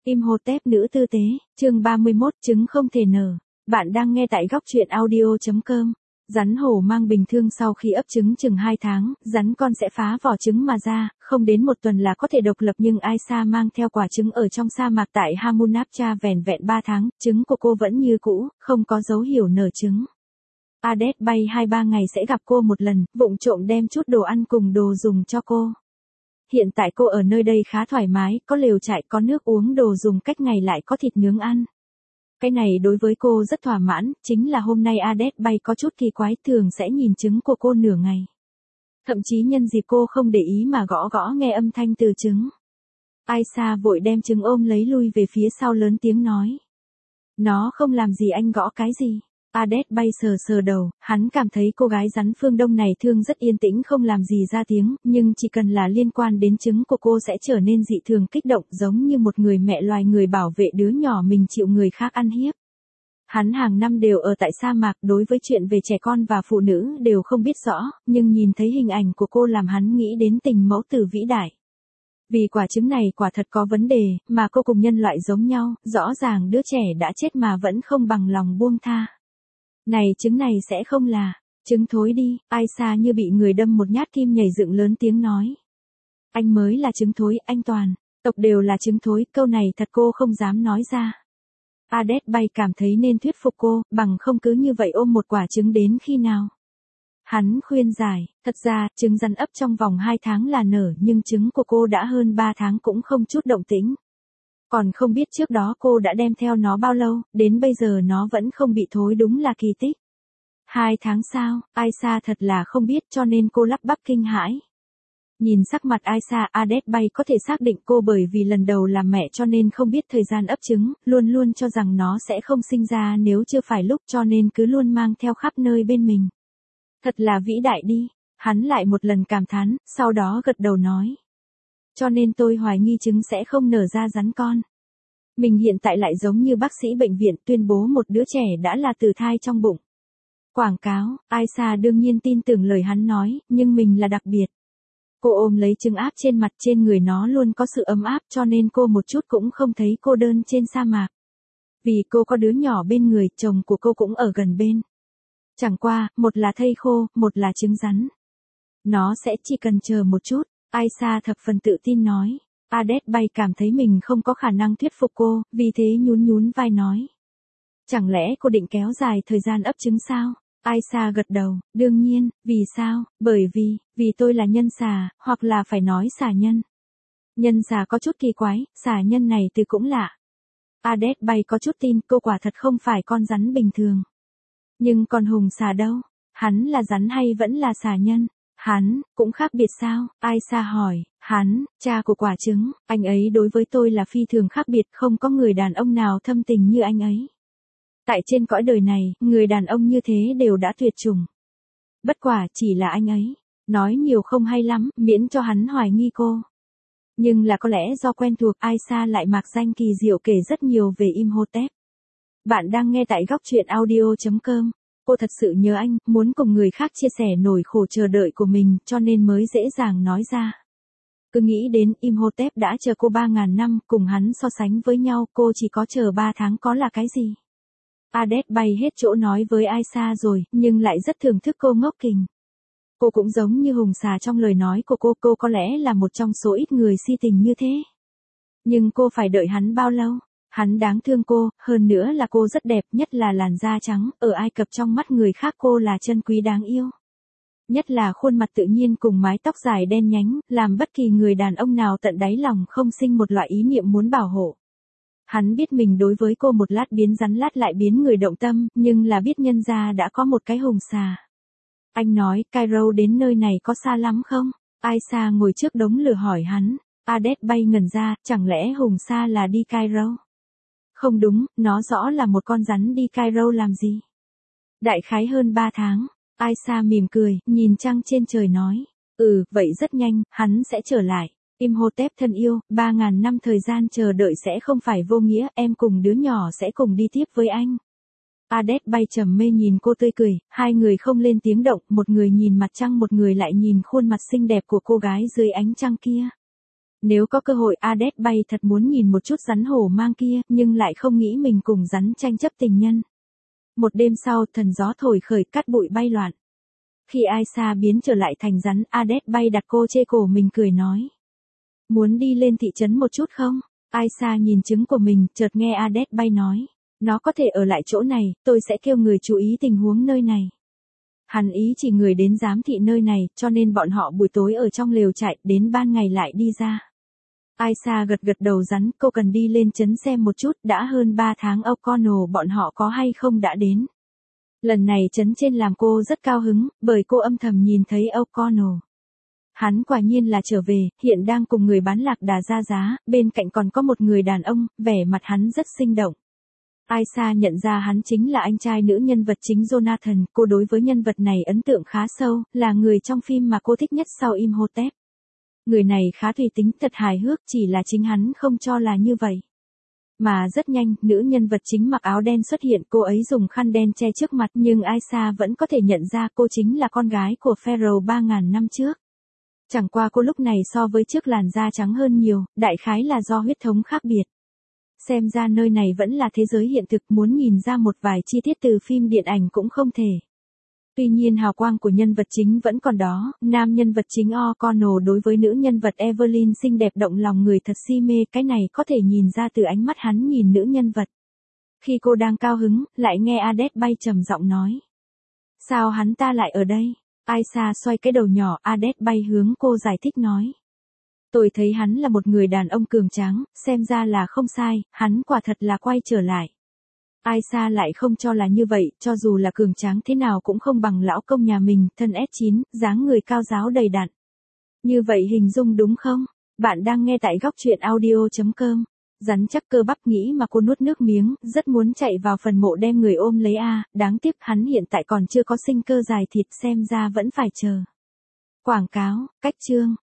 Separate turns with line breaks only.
Imhotep nữ tư tế, chương 31, trứng không thể nở. Bạn đang nghe tại góc truyện audio.com. Rắn hổ mang bình thường sau khi ấp trứng chừng 2 tháng, rắn con sẽ phá vỏ trứng mà ra, không đến 1 tuần là có thể độc lập, nhưng Aisha mang theo quả trứng ở trong sa mạc tại Hamunaptra vẻn vẹn 3 tháng, trứng của cô vẫn như cũ, không có dấu hiệu nở trứng. Ades bay 2-3 ngày sẽ gặp cô một lần, vụng trộm đem chút đồ ăn cùng đồ dùng cho cô. Hiện tại cô ở nơi đây khá thoải mái, có lều trại, có nước uống, đồ dùng cách ngày lại có thịt nướng ăn. Cái này đối với cô rất thỏa mãn, chính là hôm nay Ades bay có chút kỳ quái, thường sẽ nhìn trứng của cô nửa ngày. Thậm chí nhân dịp cô không để ý mà gõ gõ nghe âm thanh từ trứng. Aisha vội đem trứng ôm lấy lui về phía sau lớn tiếng nói. Nó không làm gì, anh gõ cái gì? Ades bay sờ sờ đầu, hắn cảm thấy cô gái rắn phương Đông này thương rất yên tĩnh, không làm gì ra tiếng, nhưng chỉ cần là liên quan đến trứng của cô sẽ trở nên dị thường kích động, giống như một người mẹ loài người bảo vệ đứa nhỏ mình chịu người khác ăn hiếp. Hắn hàng năm đều ở tại sa mạc, đối với chuyện về trẻ con và phụ nữ đều không biết rõ, nhưng nhìn thấy hình ảnh của cô làm hắn nghĩ đến tình mẫu tử vĩ đại. Vì quả trứng này quả thật có vấn đề, mà cô cùng nhân loại giống nhau, rõ ràng đứa trẻ đã chết mà vẫn không bằng lòng buông tha. Này, trứng này sẽ không là, trứng thối đi, Aisha như bị người đâm một nhát kim nhảy dựng lớn tiếng nói. Anh mới là trứng thối, anh toàn, tộc đều là trứng thối, câu này thật cô không dám nói ra. Ades bay cảm thấy nên thuyết phục cô, bằng không cứ như vậy ôm một quả trứng đến khi nào. Hắn khuyên giải, thật ra, trứng rắn ấp trong vòng 2 tháng là nở, nhưng trứng của cô đã hơn 3 tháng cũng không chút động tĩnh. Còn không biết trước đó cô đã đem theo nó bao lâu, đến bây giờ nó vẫn không bị thối, đúng là kỳ tích. 2 tháng sao, Aisha thật là không biết, cho nên cô lắp bắp kinh hãi. Nhìn sắc mặt Aisha, Ades bay có thể xác định cô bởi vì lần đầu làm mẹ cho nên không biết thời gian ấp trứng, luôn luôn cho rằng nó sẽ không sinh ra nếu chưa phải lúc, cho nên cứ luôn mang theo khắp nơi bên mình. Thật là vĩ đại đi, hắn lại một lần cảm thán, sau đó gật đầu nói. Cho nên tôi hoài nghi trứng sẽ không nở ra rắn con. Mình hiện tại lại giống như bác sĩ bệnh viện tuyên bố một đứa trẻ đã là tử thai trong bụng. Quảng cáo, Aisha đương nhiên tin tưởng lời hắn nói, nhưng mình là đặc biệt. Cô ôm lấy trứng áp trên mặt, trên người nó luôn có sự ấm áp, cho nên cô một chút cũng không thấy cô đơn trên sa mạc. Vì cô có đứa nhỏ bên người, chồng của cô cũng ở gần bên. Chẳng qua, một là thây khô, một là trứng rắn. Nó sẽ chỉ cần chờ một chút, Aisha thập phần tự tin nói. Ades bay cảm thấy mình không có khả năng thuyết phục cô, vì thế nhún nhún vai nói. Chẳng lẽ cô định kéo dài thời gian ấp trứng sao? Aisha gật đầu, đương nhiên, vì sao? Bởi vì tôi là nhân xà, hoặc là phải nói xà nhân. Nhân xà có chút kỳ quái, xà nhân này từ cũng lạ. Ades bay có chút tin, cô quả thật không phải con rắn bình thường. Nhưng còn hùng xà đâu? Hắn là rắn hay vẫn là xà nhân? Hắn, cũng khác biệt sao? Aisha hỏi, hắn, cha của quả trứng, anh ấy đối với tôi là phi thường khác biệt, không có người đàn ông nào thâm tình như anh ấy. Tại trên cõi đời này, người đàn ông như thế đều đã tuyệt chủng. Bất quả chỉ là anh ấy, nói nhiều không hay lắm, miễn cho hắn hoài nghi cô. Nhưng là có lẽ do quen thuộc, Aisha lại mạc danh kỳ diệu kể rất nhiều về Imhotep. Bạn đang nghe tại góc truyện audio.com. Cô thật sự nhớ anh, muốn cùng người khác chia sẻ nỗi khổ chờ đợi của mình, cho nên mới dễ dàng nói ra. Cứ nghĩ đến Imhotep đã chờ cô 3.000 năm, cùng hắn so sánh với nhau, cô chỉ có chờ 3 tháng có là cái gì. Ades bay hết chỗ nói với Aisha rồi, nhưng lại rất thưởng thức cô ngốc kình. Cô cũng giống như hùng xà trong lời nói của cô có lẽ là một trong số ít người si tình như thế. Nhưng cô phải đợi hắn bao lâu? Hắn đáng thương cô, hơn nữa là cô rất đẹp, nhất là làn da trắng, ở Ai Cập trong mắt người khác cô là chân quý đáng yêu. Nhất là khuôn mặt tự nhiên cùng mái tóc dài đen nhánh, làm bất kỳ người đàn ông nào tận đáy lòng không sinh một loại ý niệm muốn bảo hộ. Hắn biết mình đối với cô một lát biến rắn lát lại biến người động tâm, nhưng là biết nhân gia đã có một cái hùng xà. Anh nói, Cairo đến nơi này có xa lắm không? Aisha ngồi trước đống lửa hỏi hắn. Ades bay ngẩn ra, chẳng lẽ hùng xà là đi Cairo? Không đúng, nó rõ là một con rắn đi Cairo làm gì? Đại khái hơn 3 tháng. Aisha mỉm cười, nhìn trăng trên trời nói. Vậy rất nhanh, hắn sẽ trở lại. Imhotep thân yêu, 3.000 năm thời gian chờ đợi sẽ không phải vô nghĩa, em cùng đứa nhỏ sẽ cùng đi tiếp với anh. Ades bay trầm mê nhìn cô tươi cười, hai người không lên tiếng động, một người nhìn mặt trăng, một người lại nhìn khuôn mặt xinh đẹp của cô gái dưới ánh trăng kia. Nếu có cơ hội Ades bay thật muốn nhìn một chút rắn hổ mang kia, nhưng lại không nghĩ mình cùng rắn tranh chấp tình nhân. Một đêm sau, thần gió thổi khởi cát bụi bay loạn. Khi Aisha biến trở lại thành rắn, Ades bay đặt cô trên cổ mình cười nói. Muốn đi lên thị trấn một chút không? Aisha nhìn trứng của mình, chợt nghe Ades bay nói. Nó có thể ở lại chỗ này, tôi sẽ kêu người chú ý tình huống nơi này. Hắn ý chỉ người đến giám thị nơi này, cho nên bọn họ buổi tối ở trong lều trại, đến ban ngày lại đi ra. Aisha gật gật đầu rắn, cô cần đi lên trấn xem một chút, đã hơn 3 tháng O'Connell bọn họ có hay không đã đến. Lần này trấn trên làm cô rất cao hứng, bởi cô âm thầm nhìn thấy O'Connell. Hắn quả nhiên là trở về, hiện đang cùng người bán lạc đà ra giá, bên cạnh còn có một người đàn ông, vẻ mặt hắn rất sinh động. Aisha nhận ra hắn chính là anh trai nữ nhân vật chính Jonathan, cô đối với nhân vật này ấn tượng khá sâu, là người trong phim mà cô thích nhất sau Imhotep. Người này khá tùy tính, thật hài hước, chỉ là chính hắn không cho là như vậy. Mà rất nhanh, nữ nhân vật chính mặc áo đen xuất hiện, cô ấy dùng khăn đen che trước mặt, nhưng Aisha vẫn có thể nhận ra cô chính là con gái của Pharaoh 3.000 năm trước. Chẳng qua cô lúc này so với trước làn da trắng hơn nhiều, đại khái là do huyết thống khác biệt. Xem ra nơi này vẫn là thế giới hiện thực, muốn nhìn ra một vài chi tiết từ phim điện ảnh cũng không thể. Tuy nhiên hào quang của nhân vật chính vẫn còn đó, nam nhân vật chính O'Connell đối với nữ nhân vật Evelyn xinh đẹp động lòng người thật si mê, cái này có thể nhìn ra từ ánh mắt hắn nhìn nữ nhân vật. Khi cô đang cao hứng, lại nghe Ades bay trầm giọng nói. Sao hắn ta lại ở đây? Aisha xoay cái đầu nhỏ, Ades bay hướng cô giải thích nói. Tôi thấy hắn là một người đàn ông cường tráng, xem ra là không sai, hắn quả thật là quay trở lại. Aisha lại không cho là như vậy, cho dù là cường tráng thế nào cũng không bằng lão công nhà mình, thân S9, dáng người cao ráo đầy đặn. Như vậy hình dung đúng không? Bạn đang nghe tại góc truyện audio.com. Rắn chắc cơ bắp nghĩ mà cô nuốt nước miếng, rất muốn chạy vào phần mộ đem người ôm lấy đáng tiếc hắn hiện tại còn chưa có sinh cơ dài thịt, xem ra vẫn phải chờ. Quảng cáo, cách chương.